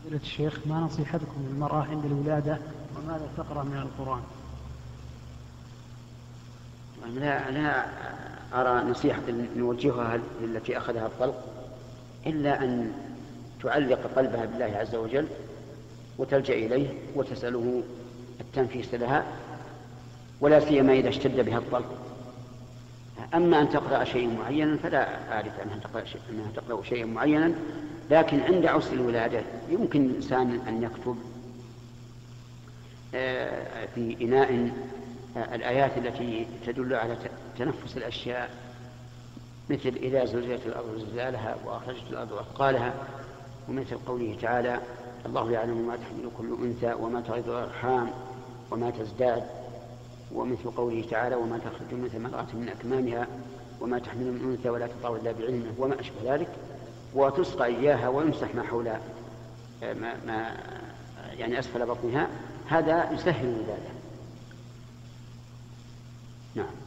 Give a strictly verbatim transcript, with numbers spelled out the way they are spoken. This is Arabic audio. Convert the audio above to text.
فضيلة الشيخ، ما نصيحتكم للمرأة عند الولادة وماذا تقرأ من القرآن؟ لا, لا أرى نصيحة نوجهها التي أخذها الطلق إلا أن تعلق قلبها بالله عز وجل وتلجأ إليه وتسأله التنفيس لها، ولا سيما إذا اشتد بها الطلق. أما أن تقرأ شيء معينا فلا أعرف أنها تقرأ, شيء أنها تقرأ شيئا معينا، لكن عند عسر الولادة يمكن الإنسان أن يكتب في إناء الآيات التي تدل على تنفس الأشياء، مثل إذا زلزلت الأرض زلزالها وأخرجت الأرض أثقالها، ومثل قوله تعالى الله يعلم ما تحمل كل أنثى وما تغيض الأرحام وما تزداد، ومثل قوله تعالى وما تخرج من ثمرات من أكمامها وما تحمل من أنثى ولا تضع إلا بعلمه وما أشبه ذلك، وتسقى إياها ويمسح ما حول ما, ما يعني أسفل بطنها. هذا يسهل الولادة. نعم.